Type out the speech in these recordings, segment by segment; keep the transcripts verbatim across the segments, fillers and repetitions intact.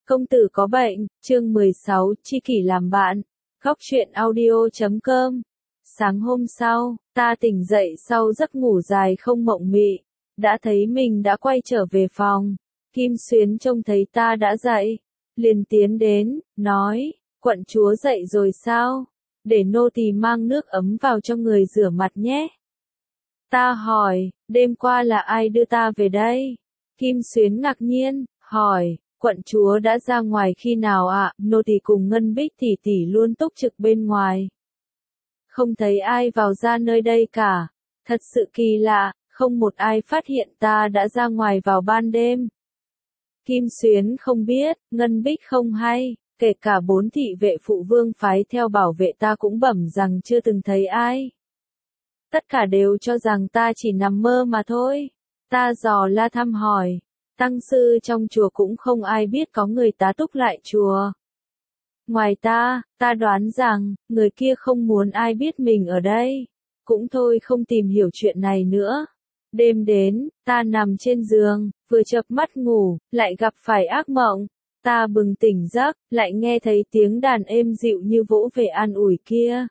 Công tử có bệnh, chương mười sáu, tri kỷ làm bạn. Góc truyện audio chấm com. Sáng hôm sau, ta tỉnh dậy sau giấc ngủ dài không mộng mị, đã thấy mình đã quay trở về phòng. Kim Xuyến trông thấy ta đã dậy, liền tiến đến, nói, quận chúa dậy rồi sao? Để nô tỳ mang nước ấm vào cho người rửa mặt nhé. Ta hỏi, đêm qua là ai đưa ta về đây? Kim Xuyến ngạc nhiên, hỏi, quận chúa đã ra ngoài khi nào ạ? À? Nô tỳ cùng Ngân Bích tỷ tỷ luôn túc trực bên ngoài. Không thấy ai vào ra nơi đây cả. Thật sự kỳ lạ, không một ai phát hiện ta đã ra ngoài vào ban đêm. Kim Xuyến không biết, Ngân Bích không hay, kể cả bốn thị vệ phụ vương phái theo bảo vệ ta cũng bẩm rằng chưa từng thấy ai. Tất cả đều cho rằng ta chỉ nằm mơ mà thôi. Ta dò la thăm hỏi. Tăng sư trong chùa cũng không ai biết có người tá túc lại chùa. Ngoài ta, ta đoán rằng, người kia không muốn ai biết mình ở đây. Cũng thôi không tìm hiểu chuyện này nữa. Đêm đến, ta nằm trên giường, vừa chợp mắt ngủ, lại gặp phải ác mộng. Ta bừng tỉnh giấc, lại nghe thấy tiếng đàn êm dịu như vỗ về an ủi kia.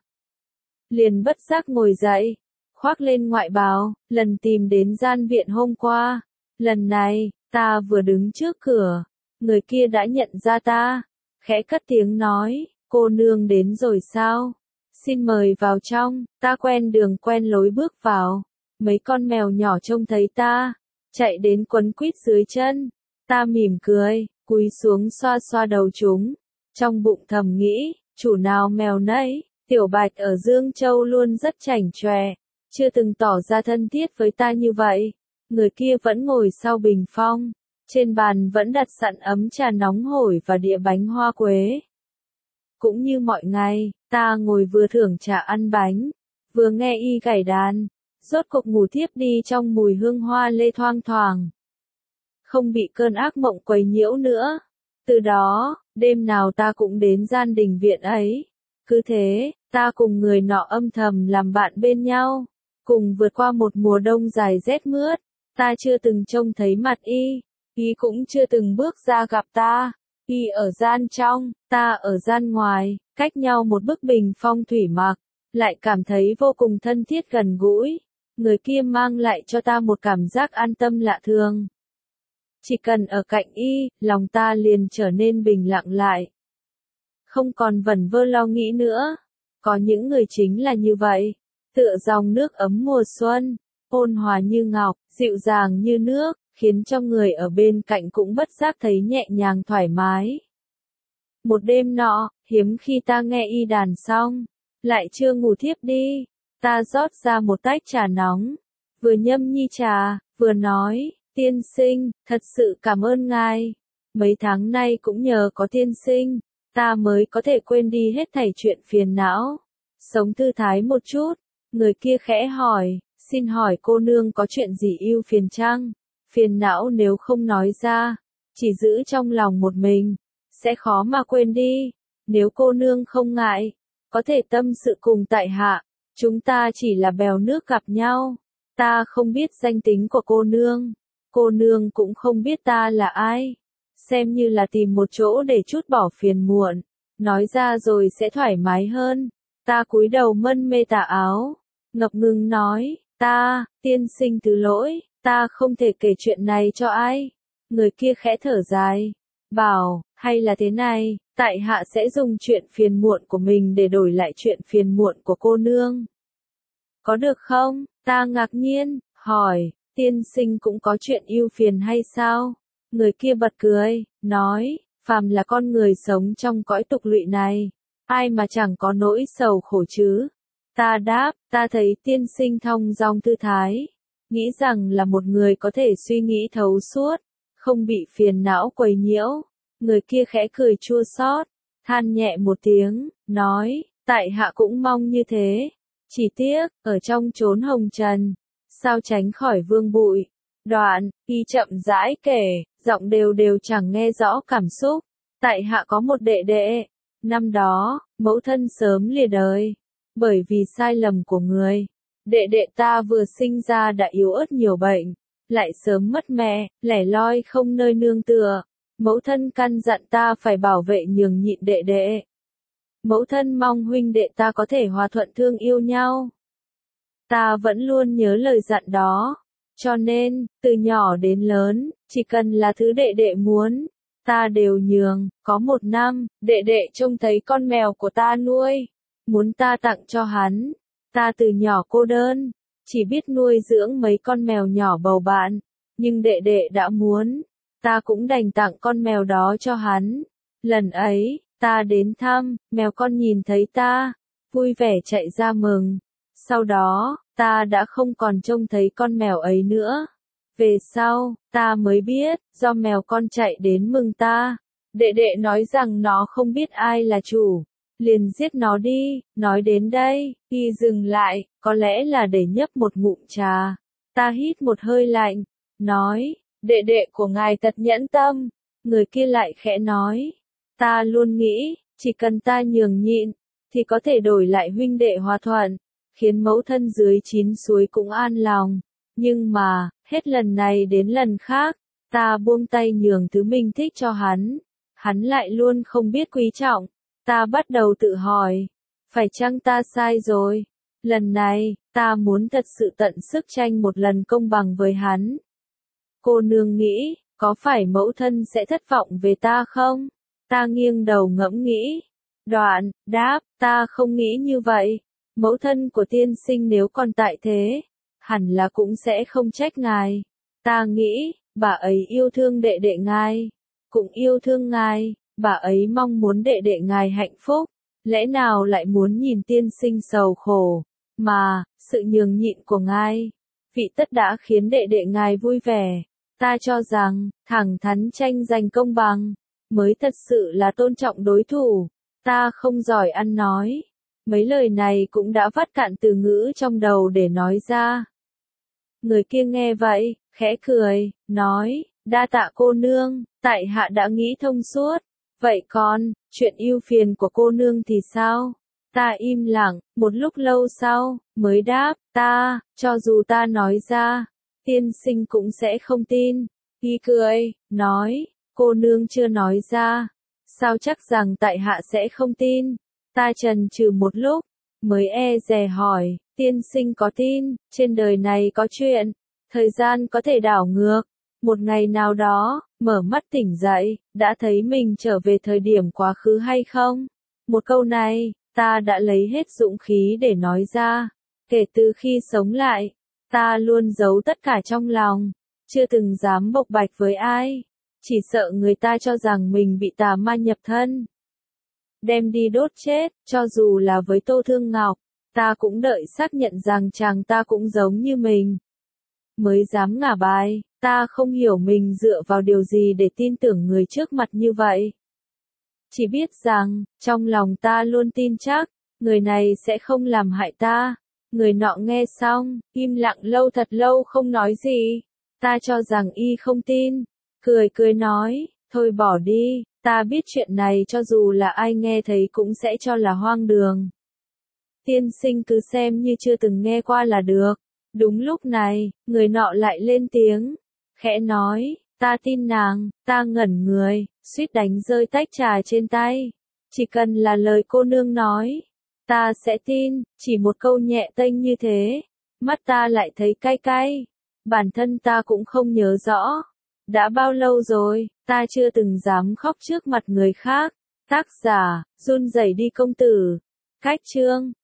Liền bất giác ngồi dậy, khoác lên ngoại bào, lần tìm đến gian viện hôm qua. Lần này, ta vừa đứng trước cửa, người kia đã nhận ra ta, khẽ cất tiếng nói, cô nương đến rồi sao? Xin mời vào trong. Ta quen đường quen lối bước vào. Mấy con mèo nhỏ trông thấy ta, chạy đến quấn quýt dưới chân. Ta mỉm cười, cúi xuống xoa xoa đầu chúng. Trong bụng thầm nghĩ, chủ nào mèo nấy, Tiểu Bạch ở Dương Châu luôn rất chảnh chọe, chưa từng tỏ ra thân thiết với ta như vậy. Người kia vẫn ngồi sau bình phong, trên bàn vẫn đặt sẵn ấm trà nóng hổi và đĩa bánh hoa quế. Cũng như mọi ngày, ta ngồi vừa thưởng trà ăn bánh, vừa nghe y gảy đàn, rốt cuộc ngủ thiếp đi trong mùi hương hoa lê thoang thoảng. Không bị cơn ác mộng quấy nhiễu nữa. Từ đó, đêm nào ta cũng đến gian đình viện ấy. Cứ thế, ta cùng người nọ âm thầm làm bạn bên nhau, cùng vượt qua một mùa đông dài rét mướt. Ta chưa từng trông thấy mặt y, y cũng chưa từng bước ra gặp ta. Y ở gian trong, ta ở gian ngoài, cách nhau một bức bình phong thủy mặc, lại cảm thấy vô cùng thân thiết gần gũi. Người kia mang lại cho ta một cảm giác an tâm lạ thường. Chỉ cần ở cạnh y, lòng ta liền trở nên bình lặng lại. Không còn vẩn vơ lo nghĩ nữa. Có những người chính là như vậy, tựa dòng nước ấm mùa xuân, ôn hòa như ngọc, dịu dàng như nước, khiến cho người ở bên cạnh cũng bất giác thấy nhẹ nhàng thoải mái. Một đêm nọ, hiếm khi ta nghe y đàn xong, lại chưa ngủ thiếp đi, ta rót ra một tách trà nóng, vừa nhâm nhi trà, vừa nói, tiên sinh, thật sự cảm ơn ngài. Mấy tháng nay cũng nhờ có tiên sinh, ta mới có thể quên đi hết thảy chuyện phiền não, sống thư thái một chút. Người kia khẽ hỏi, xin hỏi cô nương có chuyện gì ưu phiền chăng? Phiền não nếu không nói ra, chỉ giữ trong lòng một mình, sẽ khó mà quên đi. Nếu cô nương không ngại, có thể tâm sự cùng tại hạ, chúng ta chỉ là bèo nước gặp nhau. Ta không biết danh tính của cô nương, cô nương cũng không biết ta là ai. Xem như là tìm một chỗ để trút bỏ phiền muộn, nói ra rồi sẽ thoải mái hơn. Ta cúi đầu mân mê tà áo, ngập ngừng nói, ta, tiên sinh thứ lỗi, ta không thể kể chuyện này cho ai. Người kia khẽ thở dài, bảo, hay là thế này, tại hạ sẽ dùng chuyện phiền muộn của mình để đổi lại chuyện phiền muộn của cô nương. Có được không? Ta ngạc nhiên, hỏi, tiên sinh cũng có chuyện ưu phiền hay sao? Người kia bật cười, nói, phàm là con người sống trong cõi tục lụy này, ai mà chẳng có nỗi sầu khổ chứ? Ta đáp, ta thấy tiên sinh thong dong thư thái, nghĩ rằng là một người có thể suy nghĩ thấu suốt, không bị phiền não quấy nhiễu. Người kia khẽ cười chua xót, than nhẹ một tiếng, nói, tại hạ cũng mong như thế. Chỉ tiếc, ở trong chốn hồng trần, sao tránh khỏi vương bụi. Đoạn, y chậm rãi kể, giọng đều đều chẳng nghe rõ cảm xúc. Tại hạ có một đệ đệ. Năm đó, mẫu thân sớm lìa đời. Bởi vì sai lầm của người, đệ đệ ta vừa sinh ra đã yếu ớt nhiều bệnh, lại sớm mất mẹ, lẻ loi không nơi nương tựa. Mẫu thân căn dặn ta phải bảo vệ nhường nhịn đệ đệ. Mẫu thân mong huynh đệ ta có thể hòa thuận thương yêu nhau. Ta vẫn luôn nhớ lời dặn đó. Cho nên, từ nhỏ đến lớn, chỉ cần là thứ đệ đệ muốn, ta đều nhường. Có một năm, đệ đệ trông thấy con mèo của ta nuôi, muốn ta tặng cho hắn. Ta từ nhỏ cô đơn, chỉ biết nuôi dưỡng mấy con mèo nhỏ bầu bạn, nhưng đệ đệ đã muốn, ta cũng đành tặng con mèo đó cho hắn. Lần ấy, ta đến thăm, mèo con nhìn thấy ta, vui vẻ chạy ra mừng. Sau đó, ta đã không còn trông thấy con mèo ấy nữa. Về sau, ta mới biết, do mèo con chạy đến mừng ta. Đệ đệ nói rằng nó không biết ai là chủ, liền giết nó đi. Nói đến đây, y dừng lại, có lẽ là để nhấp một ngụm trà. Ta hít một hơi lạnh, nói, đệ đệ của ngài thật nhẫn tâm. Người kia lại khẽ nói, ta luôn nghĩ, chỉ cần ta nhường nhịn, thì có thể đổi lại huynh đệ hòa thuận, khiến mẫu thân dưới chín suối cũng an lòng. Nhưng mà, hết lần này đến lần khác, ta buông tay nhường thứ mình thích cho hắn, hắn lại luôn không biết quý trọng. Ta bắt đầu tự hỏi, phải chăng ta sai rồi? Lần này, ta muốn thật sự tận sức tranh một lần công bằng với hắn. Cô nương nghĩ, có phải mẫu thân sẽ thất vọng về ta không? Ta nghiêng đầu ngẫm nghĩ. Đoạn, đáp, ta không nghĩ như vậy. Mẫu thân của tiên sinh nếu còn tại thế, hẳn là cũng sẽ không trách ngài. Ta nghĩ, bà ấy yêu thương đệ đệ ngài, cũng yêu thương ngài, bà ấy mong muốn đệ đệ ngài hạnh phúc, lẽ nào lại muốn nhìn tiên sinh sầu khổ, mà, sự nhường nhịn của ngài, vị tất đã khiến đệ đệ ngài vui vẻ. Ta cho rằng, thẳng thắn tranh giành công bằng, mới thật sự là tôn trọng đối thủ. Ta không giỏi ăn nói. Mấy lời này cũng đã vắt cạn từ ngữ trong đầu để nói ra. Người kia nghe vậy, khẽ cười, nói, đa tạ cô nương, tại hạ đã nghĩ thông suốt. Vậy còn, chuyện ưu phiền của cô nương thì sao? Ta im lặng, một lúc lâu sau, mới đáp, ta, cho dù ta nói ra, tiên sinh cũng sẽ không tin. Y cười, nói, cô nương chưa nói ra, sao chắc rằng tại hạ sẽ không tin? Ta chần chừ một lúc, mới e dè hỏi, tiên sinh có tin, trên đời này có chuyện, thời gian có thể đảo ngược. Một ngày nào đó, mở mắt tỉnh dậy, đã thấy mình trở về thời điểm quá khứ hay không? Một câu này, ta đã lấy hết dũng khí để nói ra. Kể từ khi sống lại, ta luôn giấu tất cả trong lòng, chưa từng dám bộc bạch với ai, chỉ sợ người ta cho rằng mình bị tà ma nhập thân, đem đi đốt chết. Cho dù là với Tô Thương Ngọc, ta cũng đợi xác nhận rằng chàng ta cũng giống như mình, mới dám ngả bài. Ta không hiểu mình dựa vào điều gì để tin tưởng người trước mặt như vậy. Chỉ biết rằng, trong lòng ta luôn tin chắc, người này sẽ không làm hại ta. Người nọ nghe xong, im lặng lâu thật lâu không nói gì. Ta cho rằng y không tin, cười cười nói, thôi bỏ đi, ta biết chuyện này cho dù là ai nghe thấy cũng sẽ cho là hoang đường. Tiên sinh cứ xem như chưa từng nghe qua là được. Đúng lúc này, người nọ lại lên tiếng, khẽ nói, ta tin nàng. Ta ngẩn người, suýt đánh rơi tách trà trên tay. Chỉ cần là lời cô nương nói, ta sẽ tin. Chỉ một câu nhẹ tênh như thế, mắt ta lại thấy cay cay. Bản thân ta cũng không nhớ rõ, đã bao lâu rồi, ta chưa từng dám khóc trước mặt người khác. Tác giả, run rẩy đi công tử. Cách chương